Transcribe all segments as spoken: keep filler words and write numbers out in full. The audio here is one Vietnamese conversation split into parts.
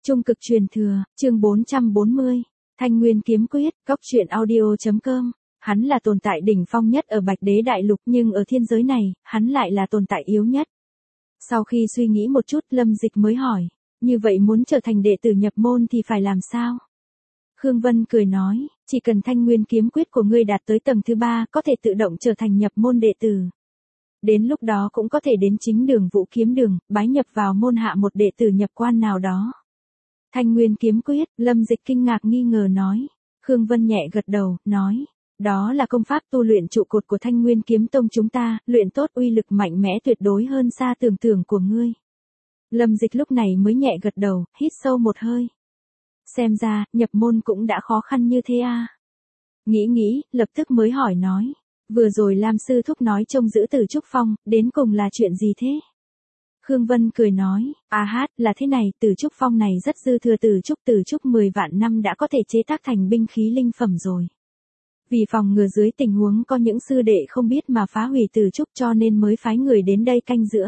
Trung cực truyền thừa, chương bốn trăm bốn mươi, Thanh Nguyên kiếm quyết, góc truyện audio.com. Hắn là tồn tại đỉnh phong nhất ở Bạch Đế Đại Lục, nhưng ở thiên giới này, hắn lại là tồn tại yếu nhất. Sau khi suy nghĩ một chút, Lâm Dịch mới hỏi, như vậy muốn trở thành đệ tử nhập môn thì phải làm sao? Khương Vân cười nói, chỉ cần Thanh Nguyên kiếm quyết của ngươi đạt tới tầng thứ ba, có thể tự động trở thành nhập môn đệ tử. Đến lúc đó cũng có thể đến chính đường Vũ Kiếm Đường, bái nhập vào môn hạ một đệ tử nhập quan nào đó. Thanh Nguyên kiếm quyết, Lâm Dịch kinh ngạc nghi ngờ nói. Khương Vân nhẹ gật đầu, nói, đó là công pháp tu luyện trụ cột của Thanh Nguyên kiếm tông chúng ta, luyện tốt uy lực mạnh mẽ tuyệt đối hơn xa tưởng tượng của ngươi. Lâm Dịch lúc này mới nhẹ gật đầu, hít sâu một hơi. Xem ra, nhập môn cũng đã khó khăn như thế à. Nghĩ nghĩ, lập tức mới hỏi nói, vừa rồi Lam sư thúc nói trông giữ Từ Trúc Phong, đến cùng là chuyện gì thế? Khương Vân cười nói, à hát, là thế này, Từ Trúc Phong này rất dư thừa Từ Trúc, Từ Trúc mười vạn năm đã có thể chế tác thành binh khí linh phẩm rồi. Vì phòng ngừa dưới tình huống có những sư đệ không biết mà phá hủy Từ Trúc cho nên mới phái người đến đây canh giữa.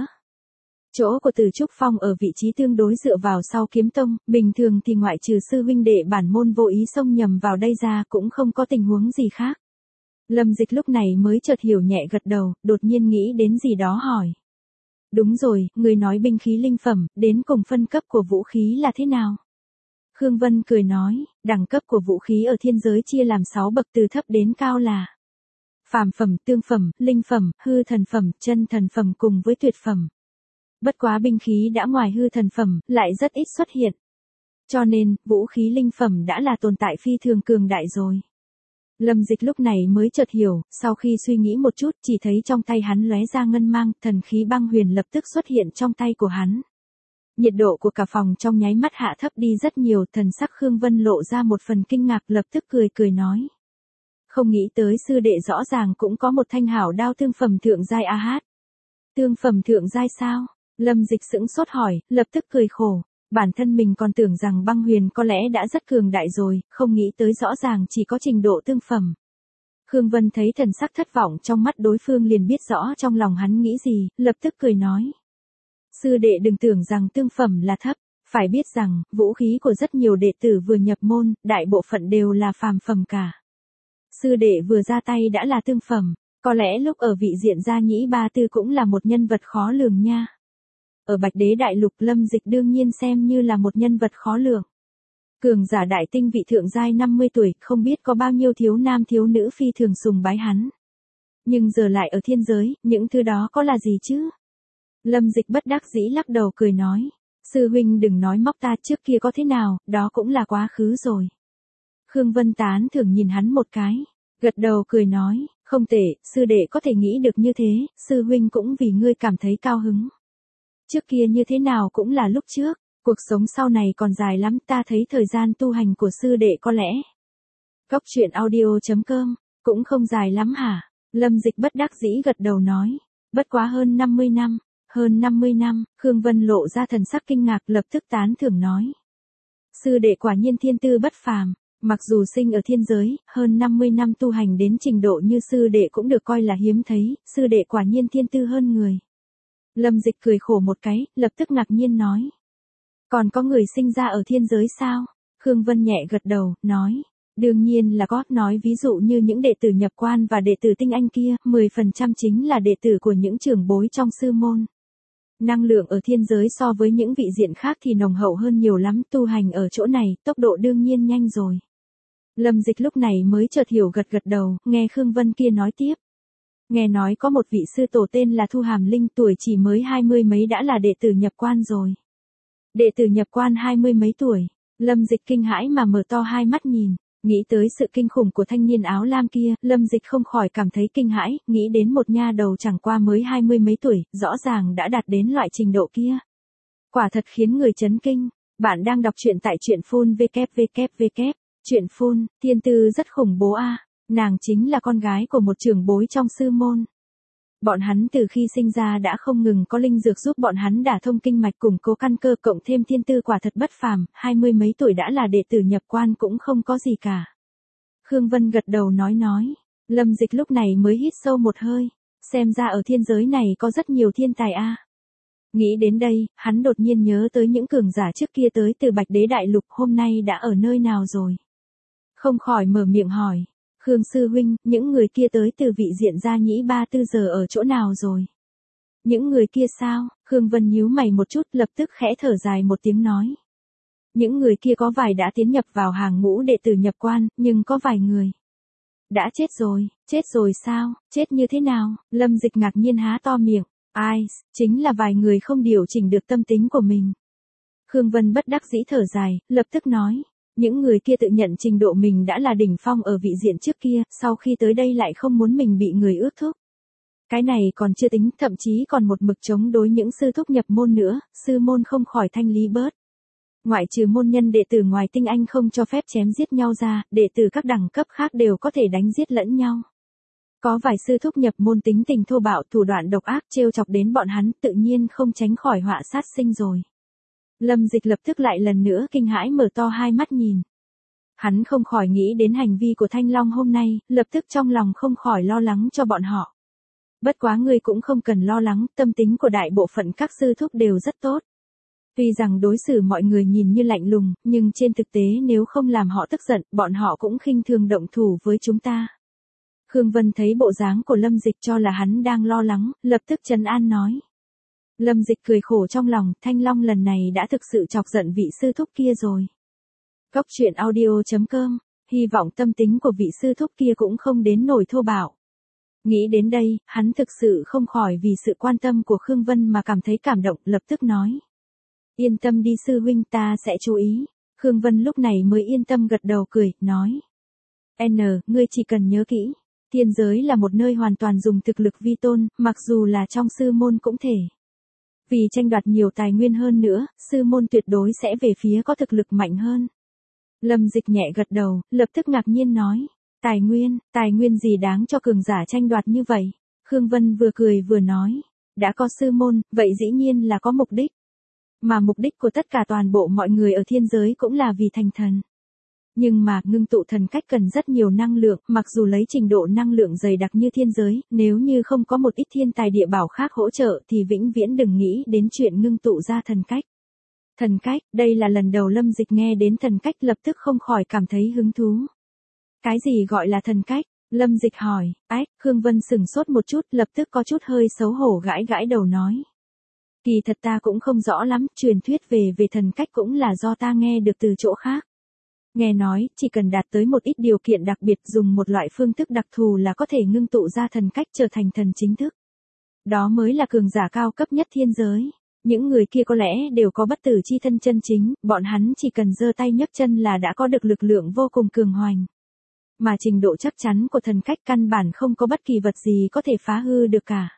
Chỗ của Từ Trúc Phong ở vị trí tương đối dựa vào sau kiếm tông, bình thường thì ngoại trừ sư huynh đệ bản môn vô ý xông nhầm vào đây ra cũng không có tình huống gì khác. Lâm Dịch lúc này mới chợt hiểu nhẹ gật đầu, đột nhiên nghĩ đến gì đó hỏi. Đúng rồi, người nói binh khí linh phẩm, đến cùng phân cấp của vũ khí là thế nào? Khương Vân cười nói, đẳng cấp của vũ khí ở thiên giới chia làm sáu bậc từ thấp đến cao là phàm phẩm, tương phẩm, linh phẩm, hư thần phẩm, chân thần phẩm cùng với tuyệt phẩm. Bất quá binh khí đã ngoài hư thần phẩm, lại rất ít xuất hiện. Cho nên, vũ khí linh phẩm đã là tồn tại phi thường cường đại rồi. Lâm Dịch lúc này mới chợt hiểu, sau khi suy nghĩ một chút, chỉ thấy trong tay hắn lóe ra ngân mang, thần khí băng huyền lập tức xuất hiện trong tay của hắn. Nhiệt độ của cả phòng trong nháy mắt hạ thấp đi rất nhiều, thần sắc Khương Vân lộ ra một phần kinh ngạc, lập tức cười cười nói. Không nghĩ tới sư đệ rõ ràng cũng có một thanh hảo đao tương phẩm thượng giai a hát. Tương phẩm thượng giai sao? Lâm Dịch sững sốt hỏi, lập tức cười khổ. Bản thân mình còn tưởng rằng băng huyền có lẽ đã rất cường đại rồi, không nghĩ tới rõ ràng chỉ có trình độ tương phẩm. Khương Vân thấy thần sắc thất vọng trong mắt đối phương liền biết rõ trong lòng hắn nghĩ gì, lập tức cười nói. Sư đệ đừng tưởng rằng tương phẩm là thấp, phải biết rằng, vũ khí của rất nhiều đệ tử vừa nhập môn, đại bộ phận đều là phàm phẩm cả. Sư đệ vừa ra tay đã là tương phẩm, có lẽ lúc ở vị diện gia nhĩ ba tư cũng là một nhân vật khó lường nha. Ở Bạch Đế Đại Lục, Lâm Dịch đương nhiên xem như là một nhân vật khó lường. Cường giả đại tinh vị thượng giai năm mươi tuổi, không biết có bao nhiêu thiếu nam thiếu nữ phi thường sùng bái hắn. Nhưng giờ lại ở thiên giới, những thứ đó có là gì chứ? Lâm Dịch bất đắc dĩ lắc đầu cười nói, sư huynh đừng nói móc ta, trước kia có thế nào, đó cũng là quá khứ rồi. Khương Vân tán thưởng nhìn hắn một cái, gật đầu cười nói, không tệ, sư đệ có thể nghĩ được như thế, sư huynh cũng vì ngươi cảm thấy cao hứng. Trước kia như thế nào cũng là lúc trước, cuộc sống sau này còn dài lắm, ta thấy thời gian tu hành của sư đệ có lẽ. Góc truyện audio.com, cũng không dài lắm hả? Lâm Dịch bất đắc dĩ gật đầu nói, bất quá hơn năm mươi năm, hơn năm mươi năm, Khương Vân lộ ra thần sắc kinh ngạc lập tức tán thưởng nói. Sư đệ quả nhiên thiên tư bất phàm, mặc dù sinh ở thiên giới, hơn năm mươi năm tu hành đến trình độ như sư đệ cũng được coi là hiếm thấy, sư đệ quả nhiên thiên tư hơn người. Lâm Dịch cười khổ một cái, lập tức ngạc nhiên nói. Còn có người sinh ra ở thiên giới sao? Khương Vân nhẹ gật đầu, nói. Đương nhiên là có, nói ví dụ như những đệ tử nhập quan và đệ tử tinh anh kia, mười phần trăm chính là đệ tử của những trưởng bối trong sư môn. Năng lượng ở thiên giới so với những vị diện khác thì nồng hậu hơn nhiều lắm, tu hành ở chỗ này, tốc độ đương nhiên nhanh rồi. Lâm Dịch lúc này mới chợt hiểu gật gật đầu, nghe Khương Vân kia nói tiếp. Nghe nói có một vị sư tổ tên là Thu Hàm Linh, tuổi chỉ mới hai mươi mấy đã là đệ tử nhập quan rồi. Đệ tử nhập quan hai mươi mấy tuổi, Lâm Dịch kinh hãi mà mở to hai mắt nhìn, nghĩ tới sự kinh khủng của thanh niên áo lam kia, Lâm Dịch không khỏi cảm thấy kinh hãi, nghĩ đến một nha đầu chẳng qua mới hai mươi mấy tuổi, rõ ràng đã đạt đến loại trình độ kia. Quả thật khiến người chấn kinh. Bạn đang đọc truyện tại truyện phun www. Truyện phun, thiên tư rất khủng bố a. Nàng chính là con gái của một trưởng bối trong sư môn. Bọn hắn từ khi sinh ra đã không ngừng có linh dược giúp bọn hắn đả thông kinh mạch củng cố căn cơ, cộng thêm thiên tư quả thật bất phàm, hai mươi mấy tuổi đã là đệ tử nhập quan cũng không có gì cả. Khương Vân gật đầu nói nói, Lâm Dịch lúc này mới hít sâu một hơi, xem ra ở thiên giới này có rất nhiều thiên tài a. Nghĩ đến đây, hắn đột nhiên nhớ tới những cường giả trước kia tới từ Bạch Đế Đại Lục hôm nay đã ở nơi nào rồi. Không khỏi mở miệng hỏi. Khương sư huynh, những người kia tới từ vị diện gia nhĩ ba tư giờ ở chỗ nào rồi? Những người kia sao? Khương Vân nhíu mày một chút lập tức khẽ thở dài một tiếng nói. Những người kia có vài đã tiến nhập vào hàng ngũ đệ tử nhập quan, nhưng có vài người đã chết rồi. Chết rồi sao? Chết như thế nào? Lâm Dịch ngạc nhiên há to miệng. Ai, chính là vài người không điều chỉnh được tâm tính của mình. Khương Vân bất đắc dĩ thở dài, lập tức nói. Những người kia tự nhận trình độ mình đã là đỉnh phong ở vị diện trước kia, sau khi tới đây lại không muốn mình bị người ước thúc. Cái này còn chưa tính, thậm chí còn một mực chống đối những sư thúc nhập môn nữa, sư môn không khỏi thanh lý bớt. Ngoại trừ môn nhân đệ tử ngoài tinh anh không cho phép chém giết nhau ra, đệ tử các đẳng cấp khác đều có thể đánh giết lẫn nhau. Có vài sư thúc nhập môn tính tình thô bạo thủ đoạn độc ác trêu chọc đến bọn hắn tự nhiên không tránh khỏi họa sát sinh rồi. Lâm Dịch lập tức lại lần nữa kinh hãi mở to hai mắt nhìn. Hắn không khỏi nghĩ đến hành vi của Thanh Long hôm nay, lập tức trong lòng không khỏi lo lắng cho bọn họ. Bất quá ngươi cũng không cần lo lắng, tâm tính của đại bộ phận các sư thúc đều rất tốt. Tuy rằng đối xử mọi người nhìn như lạnh lùng, nhưng trên thực tế nếu không làm họ tức giận, bọn họ cũng khinh thường động thủ với chúng ta. Khương Vân thấy bộ dáng của Lâm Dịch cho là hắn đang lo lắng, lập tức trấn an nói. Lâm Dịch cười khổ trong lòng, Thanh Long lần này đã thực sự chọc giận vị sư thúc kia rồi. Cốc truyện audio chấm com, hy vọng tâm tính của vị sư thúc kia cũng không đến nổi thô bạo. Nghĩ đến đây, hắn thực sự không khỏi vì sự quan tâm của Khương Vân mà cảm thấy cảm động, lập tức nói. Yên tâm đi sư huynh, ta sẽ chú ý. Khương Vân lúc này mới yên tâm gật đầu cười, nói. N, ngươi chỉ cần nhớ kỹ. Thiên giới là một nơi hoàn toàn dùng thực lực vi tôn, mặc dù là trong sư môn cũng thể. Vì tranh đoạt nhiều tài nguyên hơn nữa, sư môn tuyệt đối sẽ về phía có thực lực mạnh hơn. Lâm Dịch nhẹ gật đầu, lập tức ngạc nhiên nói. Tài nguyên, tài nguyên gì đáng cho cường giả tranh đoạt như vậy? Khương Vân vừa cười vừa nói. Đã có sư môn, vậy dĩ nhiên là có mục đích. Mà mục đích của tất cả toàn bộ mọi người ở thiên giới cũng là vì thành thần. Nhưng mà, ngưng tụ thần cách cần rất nhiều năng lượng, mặc dù lấy trình độ năng lượng dày đặc như thiên giới, nếu như không có một ít thiên tài địa bảo khác hỗ trợ thì vĩnh viễn đừng nghĩ đến chuyện ngưng tụ ra thần cách. Thần cách, đây là lần đầu Lâm Dịch nghe đến thần cách lập tức không khỏi cảm thấy hứng thú. Cái gì gọi là thần cách? Lâm Dịch hỏi, ách, Khương Vân sửng sốt một chút, lập tức có chút hơi xấu hổ gãi gãi đầu nói. Kỳ thật ta cũng không rõ lắm, truyền thuyết về về thần cách cũng là do ta nghe được từ chỗ khác. Nghe nói, chỉ cần đạt tới một ít điều kiện đặc biệt dùng một loại phương thức đặc thù là có thể ngưng tụ ra thần cách trở thành thần chính thức. Đó mới là cường giả cao cấp nhất thiên giới. Những người kia có lẽ đều có bất tử chi thân chân chính, bọn hắn chỉ cần giơ tay nhấc chân là đã có được lực lượng vô cùng cường hoành. Mà trình độ chắc chắn của thần cách căn bản không có bất kỳ vật gì có thể phá hư được cả.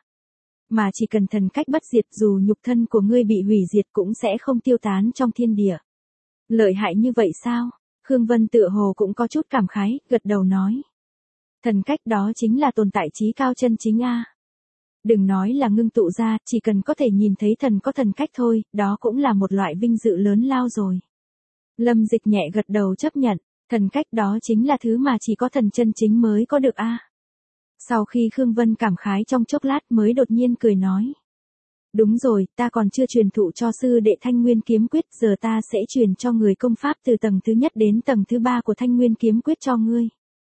Mà chỉ cần thần cách bất diệt dù nhục thân của ngươi bị hủy diệt cũng sẽ không tiêu tán trong thiên địa. Lợi hại như vậy sao? Khương Vân tựa hồ cũng có chút cảm khái, gật đầu nói. Thần cách đó chính là tồn tại trí cao chân chính a. Đừng nói là ngưng tụ ra, chỉ cần có thể nhìn thấy thần có thần cách thôi, đó cũng là một loại vinh dự lớn lao rồi. Lâm Dịch nhẹ gật đầu chấp nhận, thần cách đó chính là thứ mà chỉ có thần chân chính mới có được a. Sau khi Khương Vân cảm khái trong chốc lát mới đột nhiên cười nói. Đúng rồi, ta còn chưa truyền thụ cho sư đệ Thanh Nguyên Kiếm Quyết, giờ ta sẽ truyền cho người công pháp từ tầng thứ nhất đến tầng thứ ba của Thanh Nguyên Kiếm Quyết cho ngươi.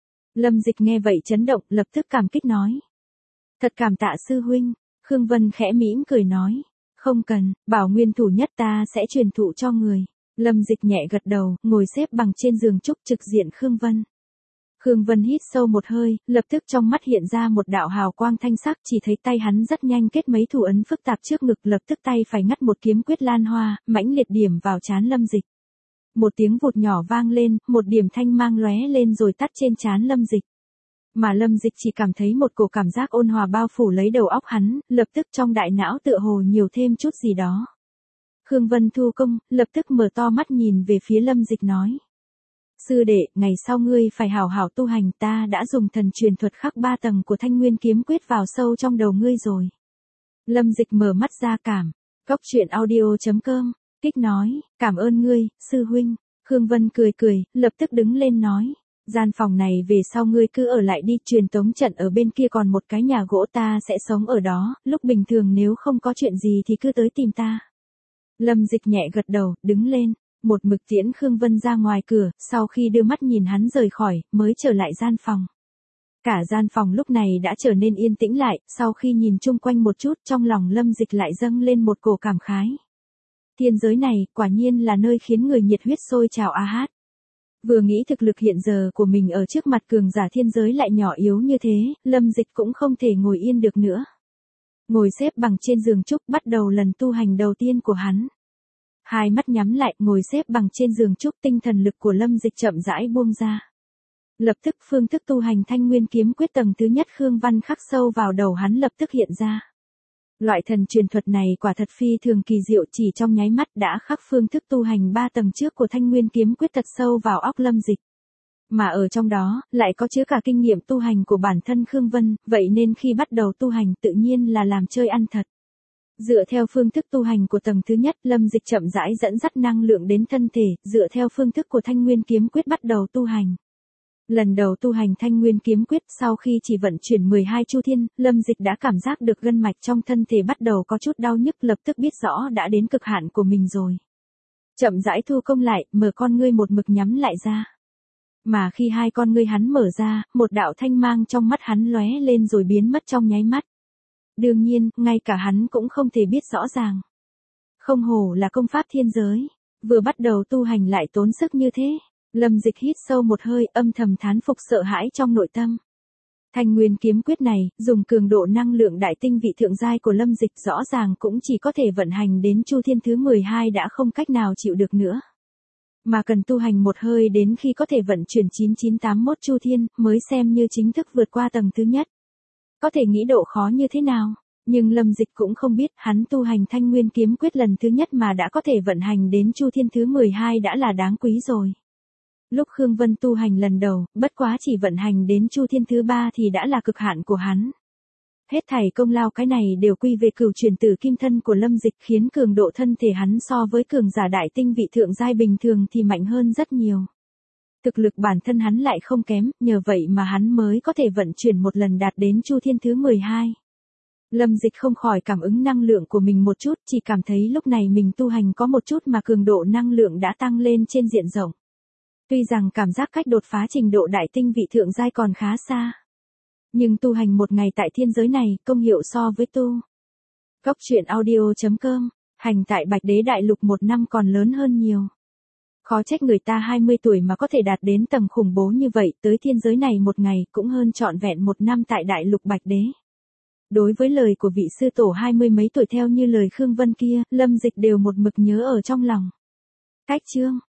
Lâm Dịch nghe vậy chấn động, lập tức cảm kích nói. Thật cảm tạ sư huynh. Khương Vân khẽ mỉm cười nói. Không cần, bảo nguyên thủ nhất ta sẽ truyền thụ cho người. Lâm Dịch nhẹ gật đầu, ngồi xếp bằng trên giường trúc trực diện Khương Vân. Khương Vân hít sâu một hơi, lập tức trong mắt hiện ra một đạo hào quang thanh sắc, chỉ thấy tay hắn rất nhanh kết mấy thủ ấn phức tạp trước ngực, lập tức tay phải ngắt một kiếm quyết lan hoa, mãnh liệt điểm vào trán Lâm Dịch. Một tiếng vụt nhỏ vang lên, một điểm thanh mang lóe lên rồi tắt trên trán Lâm Dịch. Mà Lâm Dịch chỉ cảm thấy một cổ cảm giác ôn hòa bao phủ lấy đầu óc hắn, lập tức trong đại não tựa hồ nhiều thêm chút gì đó. Khương Vân thu công, lập tức mở to mắt nhìn về phía Lâm Dịch nói. Sư đệ, ngày sau ngươi phải hảo hảo tu hành, ta đã dùng thần truyền thuật khắc ba tầng của Thanh Nguyên Kiếm Quyết vào sâu trong đầu ngươi rồi. Lâm Dịch mở mắt ra cảm. Cốc truyện audio chấm com, kích nói, cảm ơn ngươi, sư huynh. Khương Vân cười cười, lập tức đứng lên nói. Gian phòng này về sau ngươi cứ ở lại đi, truyền tống trận ở bên kia còn một cái nhà gỗ ta sẽ sống ở đó, lúc bình thường nếu không có chuyện gì thì cứ tới tìm ta. Lâm Dịch nhẹ gật đầu, đứng lên, một mực tiễn Khương Vân ra ngoài cửa, sau khi đưa mắt nhìn hắn rời khỏi, mới trở lại gian phòng. Cả gian phòng lúc này đã trở nên yên tĩnh lại, sau khi nhìn chung quanh một chút trong lòng Lâm Dịch lại dâng lên một cổ cảm khái. Thiên giới này, quả nhiên là nơi khiến người nhiệt huyết sôi trào a hát. Vừa nghĩ thực lực hiện giờ của mình ở trước mặt cường giả thiên giới lại nhỏ yếu như thế, Lâm Dịch cũng không thể ngồi yên được nữa. Ngồi xếp bằng trên giường trúc bắt đầu lần tu hành đầu tiên của hắn. Hai mắt nhắm lại, ngồi xếp bằng trên giường trúc, tinh thần lực của Lâm Dịch chậm rãi buông ra. Lập tức phương thức tu hành Thanh Nguyên kiếm quyết tầng thứ nhất Khương Văn khắc sâu vào đầu hắn lập tức hiện ra. Loại thần truyền thuật này quả thật phi thường kỳ diệu, chỉ trong nháy mắt đã khắc phương thức tu hành ba tầng trước của Thanh Nguyên kiếm quyết thật sâu vào óc Lâm Dịch. Mà ở trong đó, lại có chứa cả kinh nghiệm tu hành của bản thân Khương Vân, vậy nên khi bắt đầu tu hành tự nhiên là làm chơi ăn thật. Dựa theo phương thức tu hành của tầng thứ nhất, Lâm Dịch chậm rãi dẫn dắt năng lượng đến thân thể, dựa theo phương thức của Thanh Nguyên kiếm quyết bắt đầu tu hành. Lần đầu tu hành Thanh Nguyên kiếm quyết, sau khi chỉ vận chuyển mười hai chu thiên, Lâm Dịch đã cảm giác được gân mạch trong thân thể bắt đầu có chút đau nhức, lập tức biết rõ đã đến cực hạn của mình rồi. Chậm rãi thu công lại, mở con ngươi một mực nhắm lại ra. Mà khi hai con ngươi hắn mở ra, một đạo thanh mang trong mắt hắn lóe lên rồi biến mất trong nháy mắt. Đương nhiên, ngay cả hắn cũng không thể biết rõ ràng. Không hổ là công pháp thiên giới, vừa bắt đầu tu hành lại tốn sức như thế. Lâm Dịch hít sâu một hơi, âm thầm thán phục sợ hãi trong nội tâm. Thanh Nguyên kiếm quyết này, dùng cường độ năng lượng đại tinh vị thượng giai của Lâm Dịch rõ ràng cũng chỉ có thể vận hành đến chu thiên thứ mười hai đã không cách nào chịu được nữa. Mà cần tu hành một hơi đến khi có thể vận chuyển chín chín tám mốt chu thiên, mới xem như chính thức vượt qua tầng thứ nhất. Có thể nghĩ độ khó như thế nào, nhưng Lâm Dịch cũng không biết hắn tu hành Thanh Nguyên kiếm quyết lần thứ nhất mà đã có thể vận hành đến chu thiên thứ mười hai đã là đáng quý rồi. Lúc Khương Vân tu hành lần đầu, bất quá chỉ vận hành đến chu thiên thứ ba thì đã là cực hạn của hắn. Hết thảy công lao cái này đều quy về cửu truyền tử kim thân của Lâm Dịch, khiến cường độ thân thể hắn so với cường giả đại tinh vị thượng giai bình thường thì mạnh hơn rất nhiều. Thực lực bản thân hắn lại không kém, nhờ vậy mà hắn mới có thể vận chuyển một lần đạt đến chu thiên thứ mười hai. Lâm Dịch không khỏi cảm ứng năng lượng của mình một chút, chỉ cảm thấy lúc này mình tu hành có một chút mà cường độ năng lượng đã tăng lên trên diện rộng. Tuy rằng cảm giác cách đột phá trình độ đại tinh vị thượng giai còn khá xa. Nhưng tu hành một ngày tại thiên giới này, công hiệu so với tu. Cốc truyện audio chấm com, hành tại Bạch Đế Đại Lục một năm còn lớn hơn nhiều. Khó trách người ta hai mươi tuổi mà có thể đạt đến tầm khủng bố như vậy, tới thiên giới này một ngày cũng hơn trọn vẹn một năm tại Đại Lục Bạch Đế. Đối với lời của vị sư tổ hai mươi mấy tuổi theo như lời Khương Vân kia, Lâm Dịch đều một mực nhớ ở trong lòng. Cách chương